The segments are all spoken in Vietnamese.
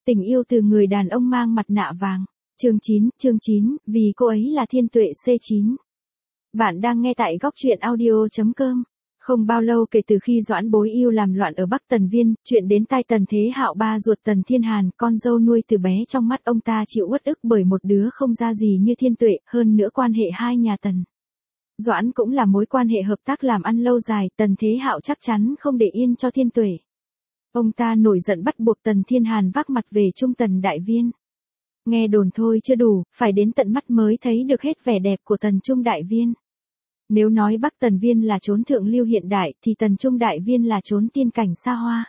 Tình yêu từ người đàn ông mang mặt nạ vàng. Chương 9, vì cô ấy là Thiên Tuệ C9. Bạn đang nghe tại góc truyện audio.com. Không bao lâu kể từ khi Doãn Bối Yêu làm loạn ở Bắc Tần Viên, chuyện đến tai Tần Thế Hạo ba ruột Tần Thiên Hàn, con dâu nuôi từ bé trong mắt ông ta chịu uất ức bởi một đứa không ra gì như Thiên Tuệ, hơn nữa quan hệ hai nhà Tần Doãn cũng là mối quan hệ hợp tác làm ăn lâu dài, Tần Thế Hạo chắc chắn không để yên cho Thiên Tuệ. Ông ta nổi giận bắt buộc Tần Thiên Hàn vác mặt về Trung Tần Đại Viên. Nghe đồn thôi chưa đủ, phải đến tận mắt mới thấy được hết vẻ đẹp của Tần Trung Đại Viên. Nếu nói Bắc Tần Viên là chốn thượng lưu hiện đại thì Tần Trung Đại Viên là chốn tiên cảnh xa hoa.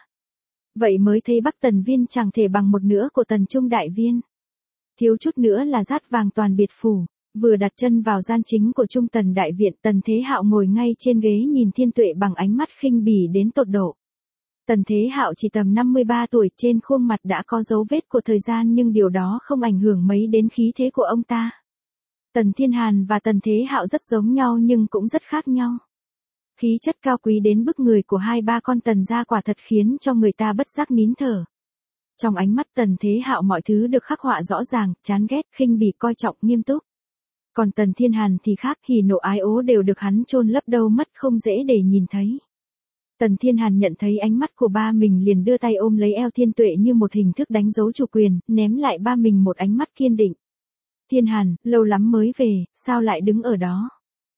Vậy mới thấy Bắc Tần Viên chẳng thể bằng một nửa của Tần Trung Đại Viên. Thiếu chút nữa là dát vàng toàn biệt phủ. Vừa đặt chân vào gian chính của Trung Tần Đại Viện, Tần Thế Hạo ngồi ngay trên ghế nhìn Thiên Tuệ bằng ánh mắt khinh bỉ đến tột độ. Tần Thế Hạo chỉ tầm 53 tuổi, trên khuôn mặt đã có dấu vết của thời gian nhưng điều đó không ảnh hưởng mấy đến khí thế của ông ta. Tần Thiên Hàn và Tần Thế Hạo rất giống nhau nhưng cũng rất khác nhau. Khí chất cao quý đến bức người của hai ba con Tần gia quả thật khiến cho người ta bất giác nín thở. Trong ánh mắt Tần Thế Hạo mọi thứ được khắc họa rõ ràng, chán ghét, khinh bỉ, coi trọng, nghiêm túc. Còn Tần Thiên Hàn thì khác, hỉ nộ ái ố đều được hắn chôn lấp đâu mất, không dễ để nhìn thấy. Tần Thiên Hàn nhận thấy ánh mắt của ba mình liền đưa tay ôm lấy eo Thiên Tuệ như một hình thức đánh dấu chủ quyền, ném lại ba mình một ánh mắt kiên định. Thiên Hàn, lâu lắm mới về, sao lại đứng ở đó?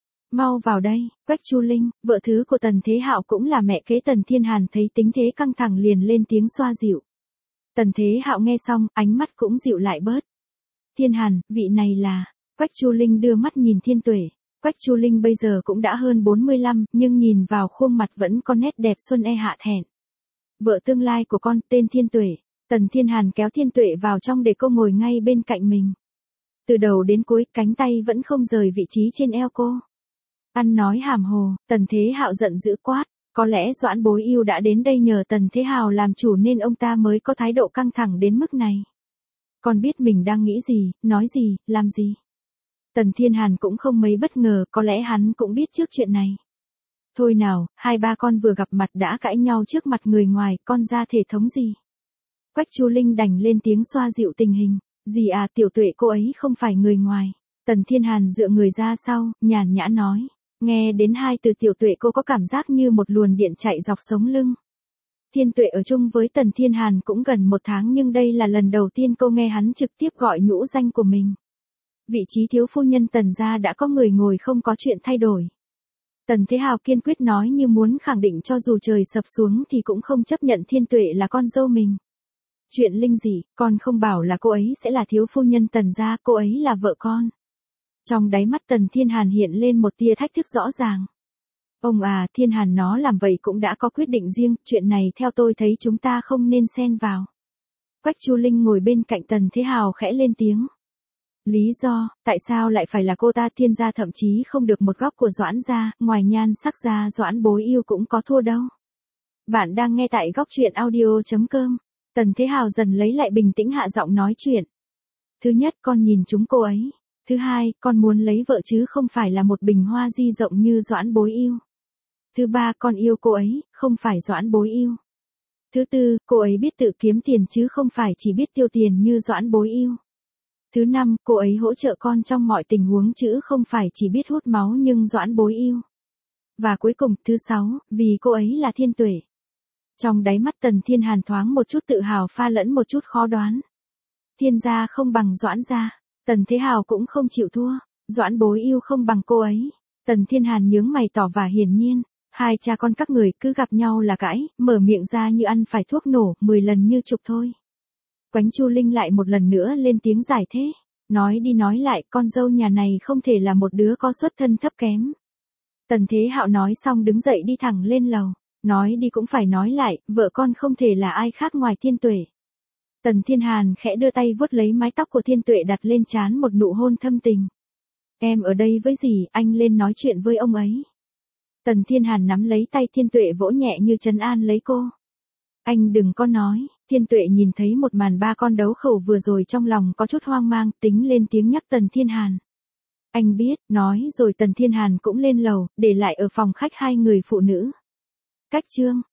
Mau vào đây. Quách Chu Linh, vợ thứ của Tần Thế Hạo cũng là mẹ kế Tần Thiên Hàn thấy tính thế căng thẳng liền lên tiếng xoa dịu. Tần Thế Hạo nghe xong, ánh mắt cũng dịu lại bớt. Thiên Hàn, vị này là... Quách Chu Linh đưa mắt nhìn Thiên Tuệ. Quách Chu Linh bây giờ cũng đã hơn 45, nhưng nhìn vào khuôn mặt vẫn có nét đẹp xuân hạ thẹn. Vợ tương lai của con, tên Thiên Tuệ. Tần Thiên Hàn kéo Thiên Tuệ vào trong để cô ngồi ngay bên cạnh mình. Từ đầu đến cuối, cánh tay vẫn không rời vị trí trên eo cô. Ăn nói hàm hồ, Tần Thế Hạo giận dữ quát. Có lẽ Doãn Bối Yêu đã đến đây nhờ Tần Thế Hào làm chủ nên ông ta mới có thái độ căng thẳng đến mức này. Con biết mình đang nghĩ gì, nói gì, làm gì. Tần Thiên Hàn cũng không mấy bất ngờ, có lẽ hắn cũng biết trước chuyện này. Thôi nào, hai ba con vừa gặp mặt đã cãi nhau trước mặt người ngoài, con ra thể thống gì. Quách Chu Linh đành lên tiếng xoa dịu tình hình. Gì à, Tiểu Tuệ cô ấy không phải người ngoài. Tần Thiên Hàn dựa người ra sau, nhàn nhã nói. Nghe đến hai từ Tiểu Tuệ cô có cảm giác như một luồn điện chạy dọc sống lưng. Thiên Tuệ ở chung với Tần Thiên Hàn cũng gần một tháng nhưng đây là lần đầu tiên cô nghe hắn trực tiếp gọi nhũ danh của mình. Vị trí thiếu phu nhân Tần gia đã có người ngồi không có chuyện thay đổi. Tần Thế Hào kiên quyết nói như muốn khẳng định cho dù trời sập xuống thì cũng không chấp nhận Thiên Tuệ là con dâu mình. Chuyện linh dị, con không bảo là cô ấy sẽ là thiếu phu nhân Tần gia, cô ấy là vợ con. Trong đáy mắt Tần Thiên Hàn hiện lên một tia thách thức rõ ràng. Ông à, Thiên Hàn nó làm vậy cũng đã có quyết định riêng, chuyện này theo tôi thấy chúng ta không nên xen vào. Quách Chu Linh ngồi bên cạnh Tần Thế Hào khẽ lên tiếng. Lý do, tại sao lại phải là cô ta? Thiên gia thậm chí không được một góc của Doãn gia, ngoài nhan sắc gia Doãn Bối Yêu cũng có thua đâu. Bạn đang nghe tại góc truyện audio.com. Tần Thế Hào dần lấy lại bình tĩnh hạ giọng nói chuyện. Thứ nhất, con nhìn chúng cô ấy. Thứ hai, con muốn lấy vợ chứ không phải là một bình hoa di rộng như Doãn Bối Yêu. Thứ ba, con yêu cô ấy, không phải Doãn Bối Yêu. Thứ tư, cô ấy biết tự kiếm tiền chứ không phải chỉ biết tiêu tiền như Doãn Bối Yêu. Thứ năm, cô ấy hỗ trợ con trong mọi tình huống chứ không phải chỉ biết hút máu nhưng Doãn Bối Yêu. Và cuối cùng, thứ sáu, vì cô ấy là Thiên Tuệ. Trong đáy mắt Tần Thiên Hàn thoáng một chút tự hào pha lẫn một chút khó đoán. Thiên gia không bằng Doãn gia, Tần Thế Hào cũng không chịu thua, Doãn Bối Yêu không bằng cô ấy. Tần Thiên Hàn nhướng mày tỏ vẻ hiển nhiên, hai cha con các người cứ gặp nhau là cãi, mở miệng ra như ăn phải thuốc nổ, 10 lần như chục thôi. Quách Chu Linh lại một lần nữa lên tiếng giải thế. Nói đi nói lại, con dâu nhà này không thể là một đứa có xuất thân thấp kém. Tần Thế Hạo nói xong đứng dậy đi thẳng lên lầu. Nói đi cũng phải nói lại, vợ con không thể là ai khác ngoài Thiên Tuệ. Tần Thiên Hàn khẽ đưa tay vuốt lấy mái tóc của Thiên Tuệ đặt lên trán một nụ hôn thâm tình. Em ở đây với gì, anh lên nói chuyện với ông ấy. Tần Thiên Hàn nắm lấy tay Thiên Tuệ vỗ nhẹ như trấn an lấy cô. Anh đừng có nói. Thiên Tuệ nhìn thấy một màn ba con đấu khẩu vừa rồi trong lòng có chút hoang mang, tính lên tiếng nhắc Tần Thiên Hàn. Anh biết, nói rồi Tần Thiên Hàn cũng lên lầu, để lại ở phòng khách hai người phụ nữ. Cách chương.